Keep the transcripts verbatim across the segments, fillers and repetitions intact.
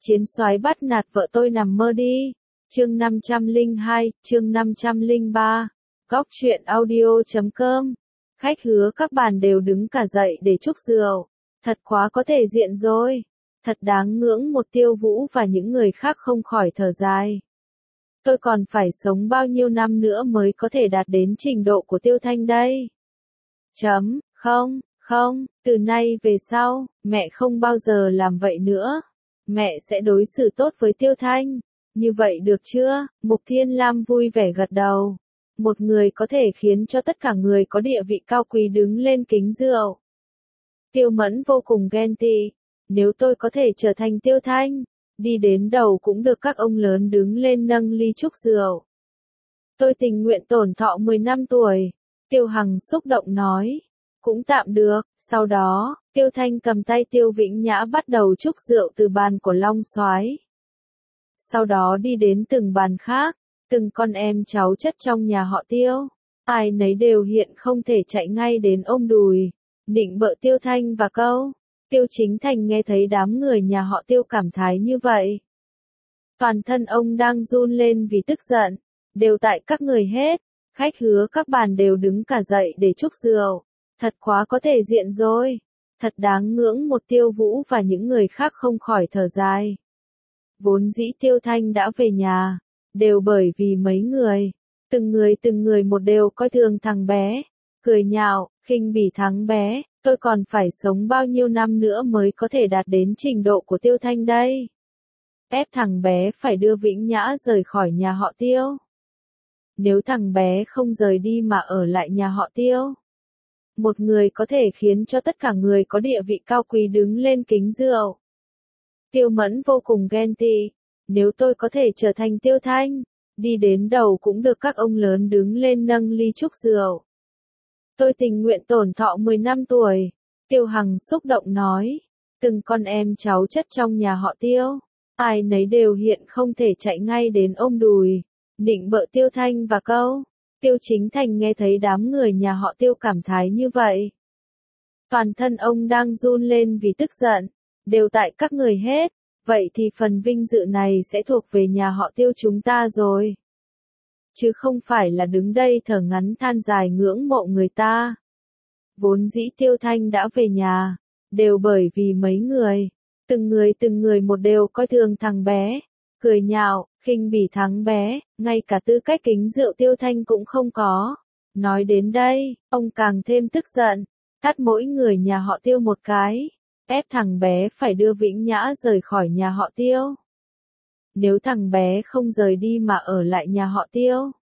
Chiến soái bắt nạt vợ tôi nằm mơ đi. Chương năm trăm lẻ hai, chương năm trăm lẻ ba. Góc truyện audio chấm com. Khách hứa các bàn đều đứng cả dậy để chúc rượu. Thật quá có thể diện rồi. Thật đáng ngưỡng. Một Tiêu Vũ và những người khác không khỏi thở dài. Tôi còn phải sống bao nhiêu năm nữa mới có thể đạt đến trình độ của Tiêu Thanh đây? Chấm, không, không, từ nay về sau, mẹ không bao giờ làm vậy nữa. Mẹ sẽ đối xử tốt với Tiêu Thanh. Như vậy được chưa? Mục Thiên Lam vui vẻ gật đầu. Một người có thể khiến cho tất cả người có địa vị cao quý đứng lên kính rượu. Tiêu Mẫn vô cùng ghen tị. Nếu tôi có thể trở thành Tiêu Thanh, đi đến đầu cũng được các ông lớn đứng lên nâng ly chúc rượu. Tôi tình nguyện tổn thọ mười năm tuổi. Tiêu Hằng xúc động nói. Cũng tạm được. Sau đó, Tiêu Thanh cầm tay Tiêu Vĩnh Nhã bắt đầu chúc rượu từ bàn của Long Soái. Sau đó đi đến từng bàn khác, từng con em cháu chất trong nhà họ Tiêu. Ai nấy đều hiện không thể chạy ngay đến ôm đùi, nịnh bợ Tiêu Thanh và câu. Tiêu Chính Thành nghe thấy đám người nhà họ Tiêu cảm thái như vậy. Toàn thân ông đang run lên vì tức giận. Đều tại các người hết. Khách hứa các bàn đều đứng cả dậy để chúc rượu. Thật quá có thể diện rồi. Thật đáng ngưỡng. Một Tiêu Vũ và những người khác không khỏi thở dài. Vốn dĩ Tiêu Thanh đã về nhà, đều bởi vì mấy người, từng người từng người một đều coi thường thằng bé, cười nhạo, khinh bỉ thằng bé, tôi còn phải sống bao nhiêu năm nữa mới có thể đạt đến trình độ của Tiêu Thanh đây. Ép thằng bé phải đưa Vĩnh Nhã rời khỏi nhà họ Tiêu. Nếu thằng bé không rời đi mà ở lại nhà họ Tiêu, một người có thể khiến cho tất cả người có địa vị cao quý đứng lên kính rượu. Tiêu Mẫn vô cùng ghen tị. Nếu tôi có thể trở thành Tiêu Thanh, đi đến đầu cũng được các ông lớn đứng lên nâng ly chúc rượu. Tôi tình nguyện tổn thọ mười năm tuổi. Tiêu Hằng xúc động nói. Từng con em cháu chất trong nhà họ Tiêu. Ai nấy đều hiện không thể chạy ngay đến ôm đùi, nịnh bợ Tiêu Thanh và câu. Tiêu Chính Thành nghe thấy đám người nhà họ Tiêu cảm thái như vậy. Toàn thân ông đang run lên vì tức giận. Đều tại các người hết. Vậy thì phần vinh dự này sẽ thuộc về nhà họ Tiêu chúng ta rồi. Chứ không phải là đứng đây thở ngắn than dài ngưỡng mộ người ta. Vốn dĩ Tiêu Thanh đã về nhà, đều bởi vì mấy người, từng người từng người một đều coi thường thằng bé, cười nhạo, khinh bỉ thằng bé, ngay cả tư cách kính rượu Tiêu Thanh cũng không có. Nói đến đây, ông càng thêm tức giận, tát mỗi người nhà họ Tiêu một cái. Ép thằng bé phải đưa Vĩnh Nhã rời khỏi nhà họ Tiêu. Nếu thằng bé không rời đi mà ở lại nhà họ Tiêu,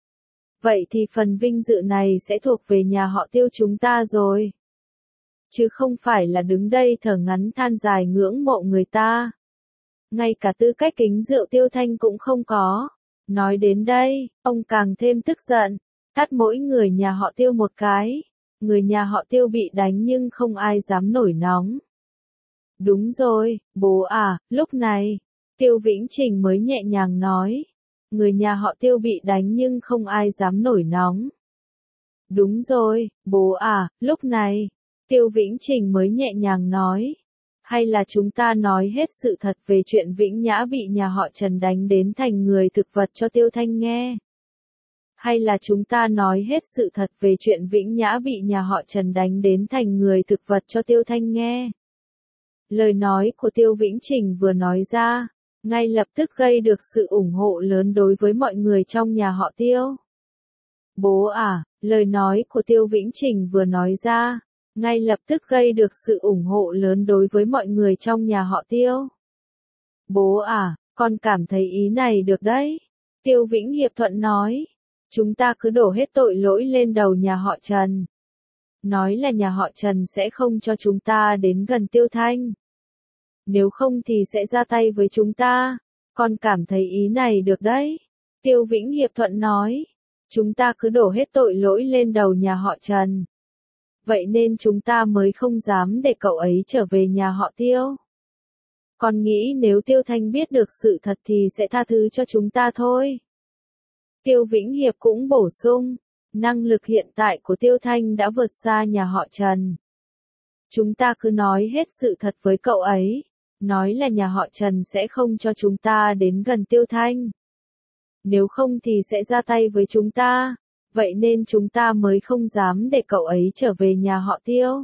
vậy thì phần vinh dự này sẽ thuộc về nhà họ Tiêu chúng ta rồi. Chứ không phải là đứng đây thở ngắn than dài ngưỡng mộ người ta. Ngay cả tư cách kính rượu Tiêu Thanh cũng không có. Nói đến đây, ông càng thêm tức giận, tát mỗi người nhà họ Tiêu một cái. Người nhà họ Tiêu bị đánh nhưng không ai dám nổi nóng. Đúng rồi, bố à, lúc này, Tiêu Vĩnh Trình mới nhẹ nhàng nói. Người nhà họ Tiêu bị đánh nhưng không ai dám nổi nóng. Đúng rồi, bố à, lúc này, Tiêu Vĩnh Trình mới nhẹ nhàng nói. Hay là chúng ta nói hết sự thật về chuyện Vĩnh Nhã bị nhà họ Trần đánh đến thành người thực vật cho Tiêu Thanh nghe? Hay là chúng ta nói hết sự thật về chuyện Vĩnh Nhã bị nhà họ Trần đánh đến thành người thực vật cho Tiêu Thanh nghe? Lời nói của Tiêu Vĩnh Trình vừa nói ra, ngay lập tức gây được sự ủng hộ lớn đối với mọi người trong nhà họ Tiêu. Bố à, lời nói của Tiêu Vĩnh Trình vừa nói ra, ngay lập tức gây được sự ủng hộ lớn đối với mọi người trong nhà họ Tiêu. Bố à, con cảm thấy ý này được đấy. Tiêu Vĩnh Hiệp thuận nói. Chúng ta cứ đổ hết tội lỗi lên đầu nhà họ Trần. Nói là nhà họ Trần sẽ không cho chúng ta đến gần Tiêu Thanh. Nếu không thì sẽ ra tay với chúng ta. Con cảm thấy ý này được đấy. Tiêu Vĩnh Hiệp thuận nói. Chúng ta cứ đổ hết tội lỗi lên đầu nhà họ Trần. Vậy nên chúng ta mới không dám để cậu ấy trở về nhà họ Tiêu. Con nghĩ nếu Tiêu Thanh biết được sự thật thì sẽ tha thứ cho chúng ta thôi. Tiêu Vĩnh Hiệp cũng bổ sung. Năng lực hiện tại của Tiêu Thanh đã vượt xa nhà họ Trần. Chúng ta cứ nói hết sự thật với cậu ấy. nói là nhà họ Trần sẽ không cho chúng ta đến gần Tiêu Thanh. Nếu không thì sẽ ra tay với chúng ta, vậy nên chúng ta mới không dám để cậu ấy trở về nhà họ Tiêu.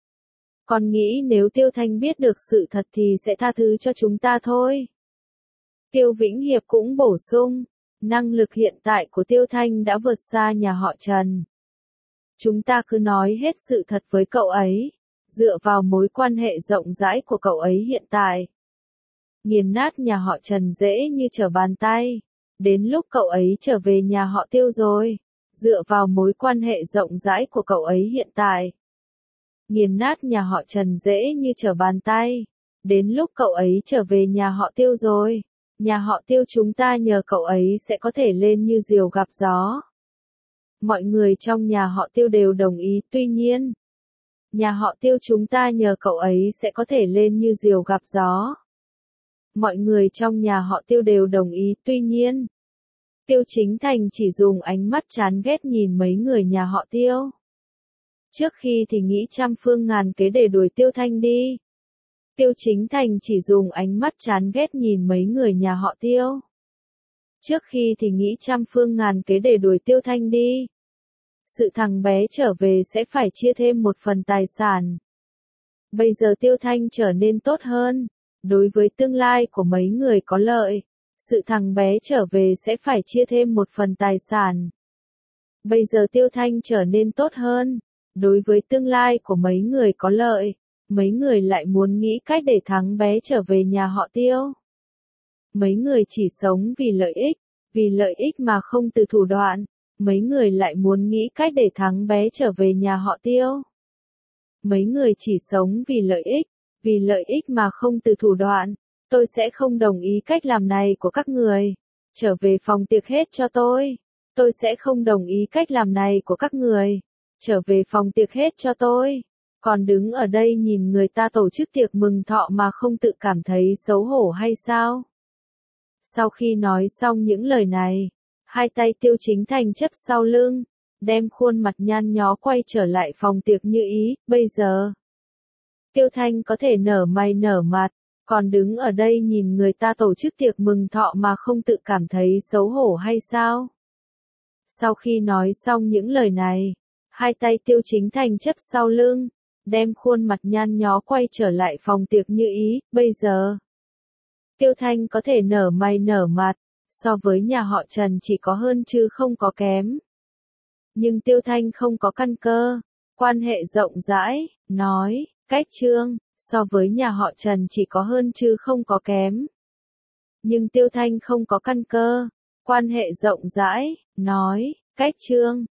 Con nghĩ nếu Tiêu Thanh biết được sự thật thì sẽ tha thứ cho chúng ta thôi. Tiêu Vĩnh Hiệp cũng bổ sung, năng lực hiện tại của Tiêu Thanh đã vượt xa nhà họ Trần. Chúng ta cứ nói hết sự thật với cậu ấy, dựa vào mối quan hệ rộng rãi của cậu ấy hiện tại. Nghiền nát nhà họ Trần dễ như trở bàn tay, đến lúc cậu ấy trở về nhà họ Tiêu rồi, dựa vào mối quan hệ rộng rãi của cậu ấy hiện tại. Nghiền nát nhà họ Trần dễ như trở bàn tay, đến lúc cậu ấy trở về nhà họ Tiêu rồi, nhà họ Tiêu chúng ta nhờ cậu ấy sẽ có thể lên như diều gặp gió. Mọi người trong nhà họ Tiêu đều đồng ý, tuy nhiên, nhà họ Tiêu chúng ta nhờ cậu ấy sẽ có thể lên như diều gặp gió. Mọi người trong nhà họ Tiêu đều đồng ý, tuy nhiên, Tiêu Chính Thành chỉ dùng ánh mắt chán ghét nhìn mấy người nhà họ Tiêu. Trước khi thì nghĩ trăm phương ngàn kế để đuổi Tiêu Thanh đi. Tiêu Chính Thành chỉ dùng ánh mắt chán ghét nhìn mấy người nhà họ Tiêu. Trước khi thì nghĩ trăm phương ngàn kế để đuổi Tiêu Thanh đi. Sự thằng bé trở về sẽ phải chia thêm một phần tài sản. Bây giờ Tiêu Thanh trở nên tốt hơn, đối với tương lai của mấy người có lợi. Sự thằng bé trở về sẽ phải chia thêm một phần tài sản. Bây giờ Tiêu Thanh trở nên tốt hơn, đối với tương lai của mấy người có lợi. Mấy người lại muốn nghĩ cách để thằng bé trở về nhà họ Tiêu. Mấy người chỉ sống vì lợi ích, vì lợi ích mà không từ thủ đoạn. Mấy người lại muốn nghĩ cách để thằng bé trở về nhà họ Tiêu. Mấy người chỉ sống vì lợi ích, vì lợi ích mà không từ thủ đoạn. Tôi sẽ không đồng ý cách làm này của các người. Trở về phòng tiệc hết cho tôi. Tôi sẽ không đồng ý cách làm này của các người. Trở về phòng tiệc hết cho tôi. Còn đứng ở đây nhìn người ta tổ chức tiệc mừng thọ mà không tự cảm thấy xấu hổ hay sao? Sau khi nói xong những lời này, hai tay Tiêu Chính Thành chấp sau lưng, đem khuôn mặt nhăn nhó quay trở lại phòng tiệc như ý, bây giờ. Tiêu Thanh có thể nở mày nở mặt, còn đứng ở đây nhìn người ta tổ chức tiệc mừng thọ mà không tự cảm thấy xấu hổ hay sao? Sau khi nói xong những lời này, hai tay Tiêu Chính Thành chấp sau lưng, đem khuôn mặt nhăn nhó quay trở lại phòng tiệc như ý, bây giờ. Tiêu Thanh có thể nở mày nở mặt, so với nhà họ Trần chỉ có hơn chứ không có kém. Nhưng Tiêu Thanh không có căn cơ, quan hệ rộng rãi, nói, cách trương, so với nhà họ Trần chỉ có hơn chứ không có kém. Nhưng Tiêu Thanh không có căn cơ, quan hệ rộng rãi, nói, cách trương,